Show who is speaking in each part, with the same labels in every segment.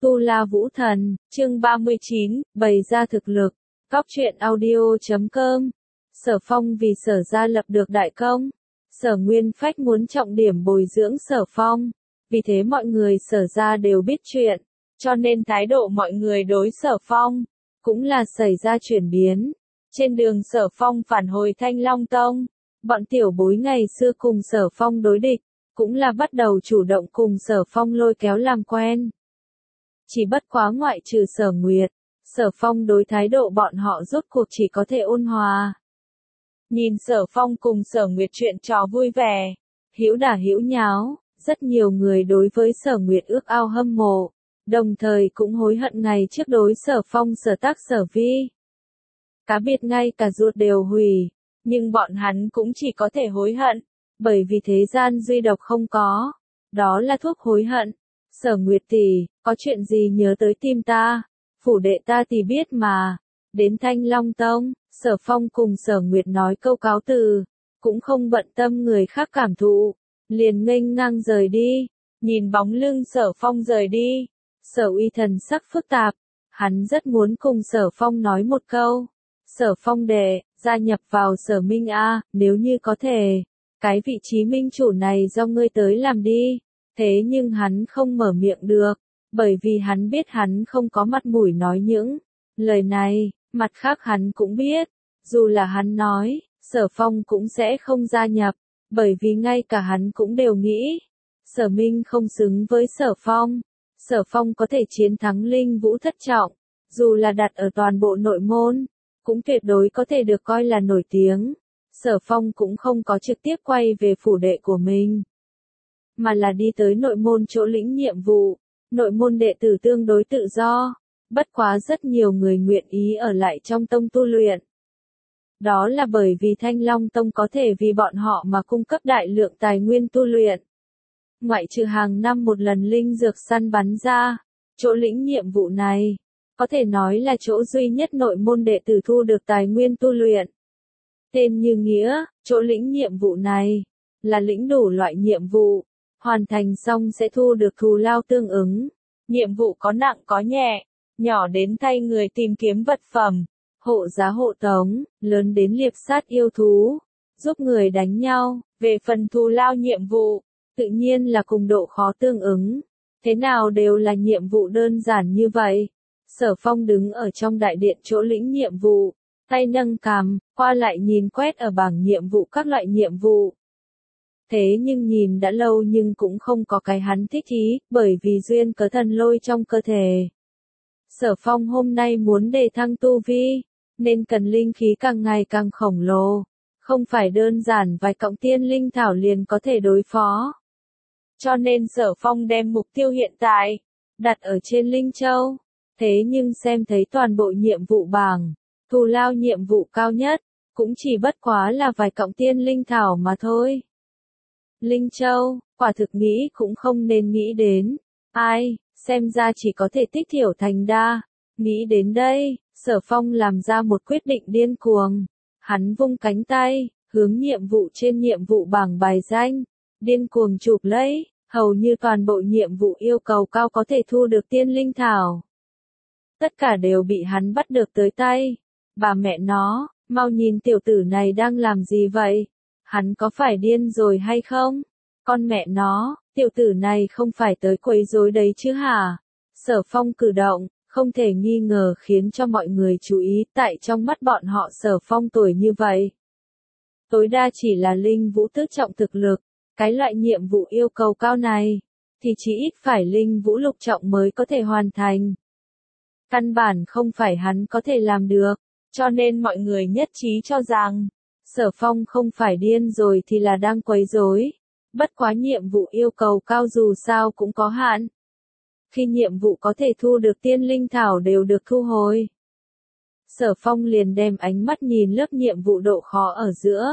Speaker 1: Tu La Vũ Thần, chương 39, bày ra thực lực. Góc truyện audio.com. Sở Phong vì Sở gia lập được đại công. Sở Nguyên Phách muốn trọng điểm bồi dưỡng Sở Phong. Vì thế mọi người Sở gia đều biết chuyện. Cho nên thái độ mọi người đối Sở Phong cũng là xảy ra chuyển biến. Trên đường Sở Phong phản hồi Thanh Long Tông, bọn tiểu bối ngày xưa cùng Sở Phong đối địch, cũng là bắt đầu chủ động cùng Sở Phong lôi kéo làm quen. Chỉ bất quá ngoại trừ Sở Nguyệt, Sở Phong đối thái độ bọn họ rốt cuộc chỉ có thể ôn hòa. Nhìn Sở Phong cùng Sở Nguyệt chuyện trò vui vẻ, hữu đả hữu nháo, rất nhiều người đối với Sở Nguyệt ước ao hâm mộ, đồng thời cũng hối hận ngày trước đối Sở Phong sở tác sở vi. Cá biệt ngay cả ruột đều hủy, nhưng bọn hắn cũng chỉ có thể hối hận, bởi vì thế gian duy độc không có, đó là thuốc hối hận. Sở Nguyệt tỷ, có chuyện gì nhớ tới tim ta, phủ đệ ta thì biết mà. Đến Thanh Long Tông, Sở Phong cùng Sở Nguyệt nói câu cáo từ, cũng không bận tâm người khác cảm thụ, liền nghênh ngang rời đi. Nhìn bóng lưng Sở Phong rời đi, Sở Uy thần sắc phức tạp, hắn rất muốn cùng Sở Phong nói một câu. Sở Phong đệ, gia nhập vào Sở Minh a, nếu như có thể, cái vị trí minh chủ này do ngươi tới làm đi. Thế nhưng hắn không mở miệng được, bởi vì hắn biết hắn không có mặt mũi nói những lời này, mặt khác hắn cũng biết, dù là hắn nói, Sở Phong cũng sẽ không gia nhập, bởi vì ngay cả hắn cũng đều nghĩ, Sở Minh không xứng với Sở Phong. Sở Phong có thể chiến thắng Linh Vũ thất trọng, dù là đặt ở toàn bộ nội môn, cũng tuyệt đối có thể được coi là nổi tiếng. Sở Phong cũng không có trực tiếp quay về phủ đệ của mình, mà là đi tới nội môn chỗ lĩnh nhiệm vụ. Nội môn đệ tử tương đối tự do, bất quá rất nhiều người nguyện ý ở lại trong tông tu luyện. Đó là bởi vì Thanh Long Tông có thể vì bọn họ mà cung cấp đại lượng tài nguyên tu luyện. Ngoại trừ hàng năm một lần linh dược săn bắn ra, chỗ lĩnh nhiệm vụ này, có thể nói là chỗ duy nhất nội môn đệ tử thu được tài nguyên tu luyện. Tên như nghĩa, chỗ lĩnh nhiệm vụ này, là lĩnh đủ loại nhiệm vụ. Hoàn thành xong sẽ thu được thù lao tương ứng. Nhiệm vụ có nặng có nhẹ, nhỏ đến thay người tìm kiếm vật phẩm, hộ giá hộ tống, lớn đến liệp sát yêu thú, giúp người đánh nhau. Về phần thù lao nhiệm vụ, tự nhiên là cùng độ khó tương ứng. Thế nào đều là nhiệm vụ đơn giản như vậy. Sở Phong đứng ở trong đại điện chỗ lĩnh nhiệm vụ, tay nâng cằm, qua lại nhìn quét ở bảng nhiệm vụ các loại nhiệm vụ. Thế nhưng nhìn đã lâu nhưng cũng không có cái hắn thích ý, bởi vì duyên cớ thần lôi trong cơ thể. Sở Phong hôm nay muốn đề thăng tu vi, nên cần linh khí càng ngày càng khổng lồ, không phải đơn giản vài cọng tiên linh thảo liền có thể đối phó. Cho nên Sở Phong đem mục tiêu hiện tại đặt ở trên Linh Châu. Thế nhưng xem thấy toàn bộ nhiệm vụ bảng, thù lao nhiệm vụ cao nhất, cũng chỉ bất quá là vài cọng tiên linh thảo mà thôi. Linh Châu, quả thực nghĩ cũng không nên nghĩ đến. Ai, xem ra chỉ có thể tích thiểu thành đa. Nghĩ đến đây, Sở Phong làm ra một quyết định điên cuồng. Hắn vung cánh tay, hướng nhiệm vụ trên nhiệm vụ bảng bài danh, điên cuồng chụp lấy, hầu như toàn bộ nhiệm vụ yêu cầu cao có thể thu được tiên linh thảo. Tất cả đều bị hắn bắt được tới tay. Bà mẹ nó, mau nhìn tiểu tử này đang làm gì vậy? Hắn có phải điên rồi hay không? Con mẹ nó, tiểu tử này không phải tới quấy rối đấy chứ hả? Sở Phong cử động, không thể nghi ngờ khiến cho mọi người chú ý, tại trong mắt bọn họ Sở Phong tuổi như vậy. Tối đa chỉ là linh vũ tứ trọng thực lực, cái loại nhiệm vụ yêu cầu cao này, thì chỉ ít phải linh vũ lục trọng mới có thể hoàn thành. Căn bản không phải hắn có thể làm được, cho nên mọi người nhất trí cho rằng, Sở Phong không phải điên rồi thì là đang quấy rối. Bất quá nhiệm vụ yêu cầu cao dù sao cũng có hạn. Khi nhiệm vụ có thể thu được tiên linh thảo đều được thu hồi, Sở Phong liền đem ánh mắt nhìn lớp nhiệm vụ độ khó ở giữa.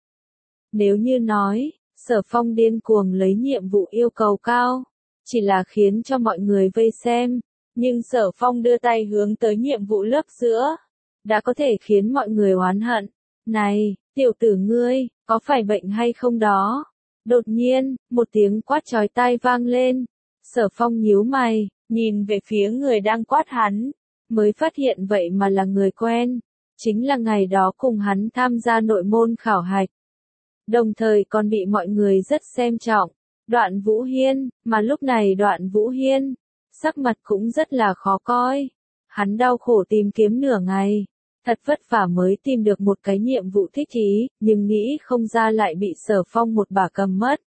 Speaker 1: Nếu như nói, Sở Phong điên cuồng lấy nhiệm vụ yêu cầu cao, chỉ là khiến cho mọi người vây xem, nhưng Sở Phong đưa tay hướng tới nhiệm vụ lớp giữa, đã có thể khiến mọi người oán hận. Này, tiểu tử ngươi, có phải bệnh hay không đó? Đột nhiên, một tiếng quát chói tai vang lên. Sở Phong nhíu mày, nhìn về phía người đang quát hắn, mới phát hiện vậy mà là người quen, chính là ngày đó cùng hắn tham gia nội môn khảo hạch. Đồng thời còn bị mọi người rất xem trọng, Đoạn Vũ Hiên, mà lúc này Đoạn Vũ Hiên, sắc mặt cũng rất là khó coi. Hắn đau khổ tìm kiếm nửa ngày, thật vất vả mới tìm được một cái nhiệm vụ thích ý, nhưng nghĩ không ra lại bị Sở Phong một bà cầm mất.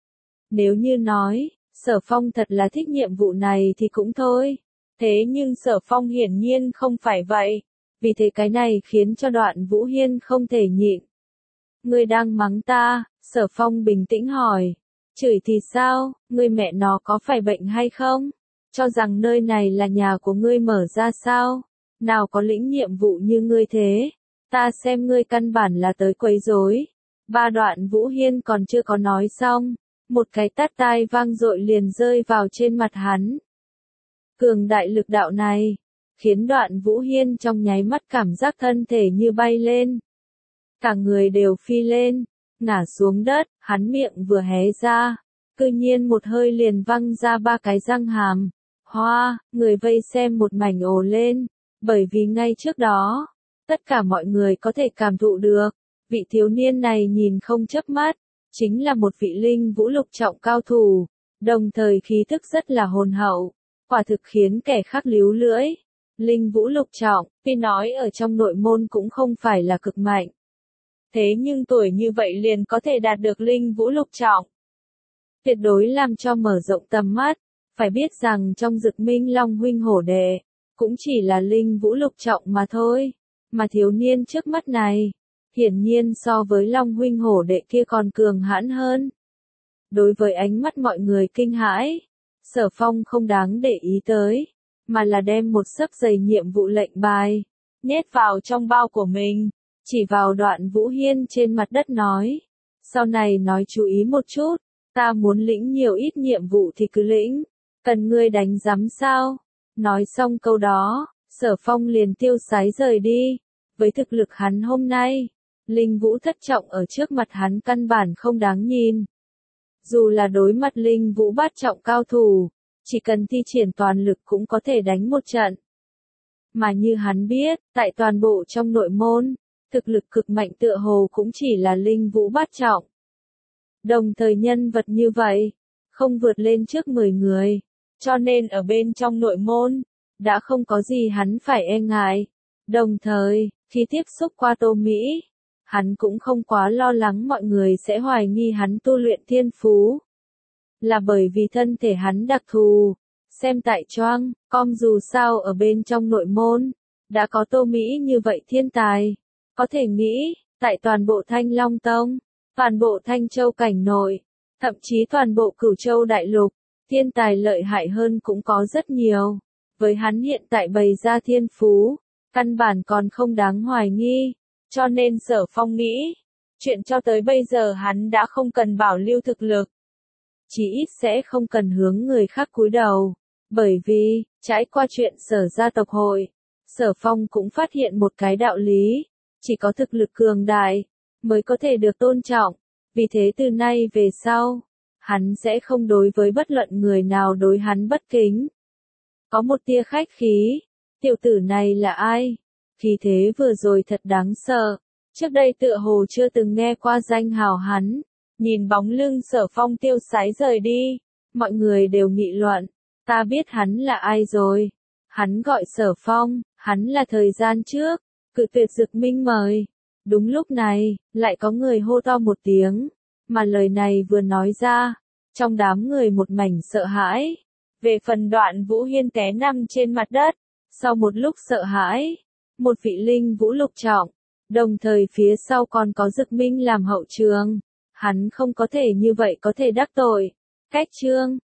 Speaker 1: Nếu như nói, Sở Phong thật là thích nhiệm vụ này thì cũng thôi. Thế nhưng Sở Phong hiển nhiên không phải vậy, vì thế cái này khiến cho Đoạn Vũ Hiên không thể nhịn. Ngươi đang mắng ta, Sở Phong bình tĩnh hỏi. Chửi thì sao, ngươi mẹ nó có phải bệnh hay không? Cho rằng nơi này là nhà của ngươi mở ra sao? Nào có lĩnh nhiệm vụ như ngươi thế? Ta xem ngươi căn bản là tới quấy rối. Ba Đoạn Vũ Hiên còn chưa có nói xong, một cái tát tai vang dội liền rơi vào trên mặt hắn. Cường đại lực đạo này, khiến Đoạn Vũ Hiên trong nháy mắt cảm giác thân thể như bay lên. Cả người đều phi lên, ngã xuống đất, hắn miệng vừa hé ra, cư nhiên một hơi liền văng ra 3 cái răng hàm. Hoa, người vây xem một mảnh ồ lên, bởi vì ngay trước đó, tất cả mọi người có thể cảm thụ được, vị thiếu niên này nhìn không chớp mắt, chính là một vị linh vũ lục trọng cao thủ, đồng thời khí thức rất là hồn hậu, quả thực khiến kẻ khác líu lưỡi. Linh vũ lục trọng, tuy nói ở trong nội môn cũng không phải là cực mạnh. Thế nhưng tuổi như vậy liền có thể đạt được linh vũ lục trọng. Tuyệt đối làm cho mở rộng tầm mắt, phải biết rằng trong Dực Minh Long huynh hổ đệ, cũng chỉ là linh vũ lục trọng mà thôi, mà thiếu niên trước mắt này, hiển nhiên so với Long huynh hổ đệ kia còn cường hãn hơn. Đối với ánh mắt mọi người kinh hãi, Sở Phong không đáng để ý tới, mà là đem một xấp dày nhiệm vụ lệnh bài, nhét vào trong bao của mình, chỉ vào Đoạn Vũ Hiên trên mặt đất nói, sau này nói chú ý một chút, ta muốn lĩnh nhiều ít nhiệm vụ thì cứ lĩnh, cần ngươi đánh giám sao? Nói xong câu đó, Sở Phong liền tiêu sái rời đi, với thực lực hắn hôm nay, linh vũ thất trọng ở trước mặt hắn căn bản không đáng nhìn. Dù là đối mặt linh vũ bát trọng cao thủ, chỉ cần thi triển toàn lực cũng có thể đánh một trận. Mà như hắn biết, tại toàn bộ trong nội môn, thực lực cực mạnh tựa hồ cũng chỉ là linh vũ bát trọng. Đồng thời nhân vật như vậy, không vượt lên trước 10 người, cho nên ở bên trong nội môn, đã không có gì hắn phải e ngại. Đồng thời, khi tiếp xúc qua Tô Mỹ, hắn cũng không quá lo lắng mọi người sẽ hoài nghi hắn tu luyện thiên phú. Là bởi vì thân thể hắn đặc thù, xem tại Choang, Com dù sao ở bên trong nội môn, đã có Tô Mỹ như vậy thiên tài. Có thể nghĩ, tại toàn bộ Thanh Long Tông, toàn bộ Thanh Châu cảnh nội, thậm chí toàn bộ Cửu Châu đại lục, thiên tài lợi hại hơn cũng có rất nhiều. Với hắn hiện tại bày ra thiên phú, căn bản còn không đáng hoài nghi, cho nên Sở Phong nghĩ, chuyện cho tới bây giờ hắn đã không cần bảo lưu thực lực. Chỉ ít sẽ không cần hướng người khác cúi đầu, bởi vì, trải qua chuyện Sở gia tộc hội, Sở Phong cũng phát hiện một cái đạo lý, chỉ có thực lực cường đại, mới có thể được tôn trọng, vì thế từ nay về sau, hắn sẽ không đối với bất luận người nào đối hắn bất kính. Có một tia khách khí, tiểu tử này là ai? Khí thế vừa rồi thật đáng sợ, trước đây tựa hồ chưa từng nghe qua danh hào hắn, nhìn bóng lưng Sở Phong tiêu sái rời đi, mọi người đều nghị luận, ta biết hắn là ai rồi, hắn gọi Sở Phong, hắn là thời gian trước, cự tuyệt Dực Minh mời. Đúng lúc này, lại có người hô to một tiếng, mà lời này vừa nói ra, trong đám người một mảnh sợ hãi. Về phần Đoạn Vũ Hiên té nằm trên mặt đất, sau một lúc sợ hãi, một vị linh vũ lục trọng, đồng thời phía sau còn có Dực Minh làm hậu trường, hắn không có thể như vậy có thể đắc tội. Cách chương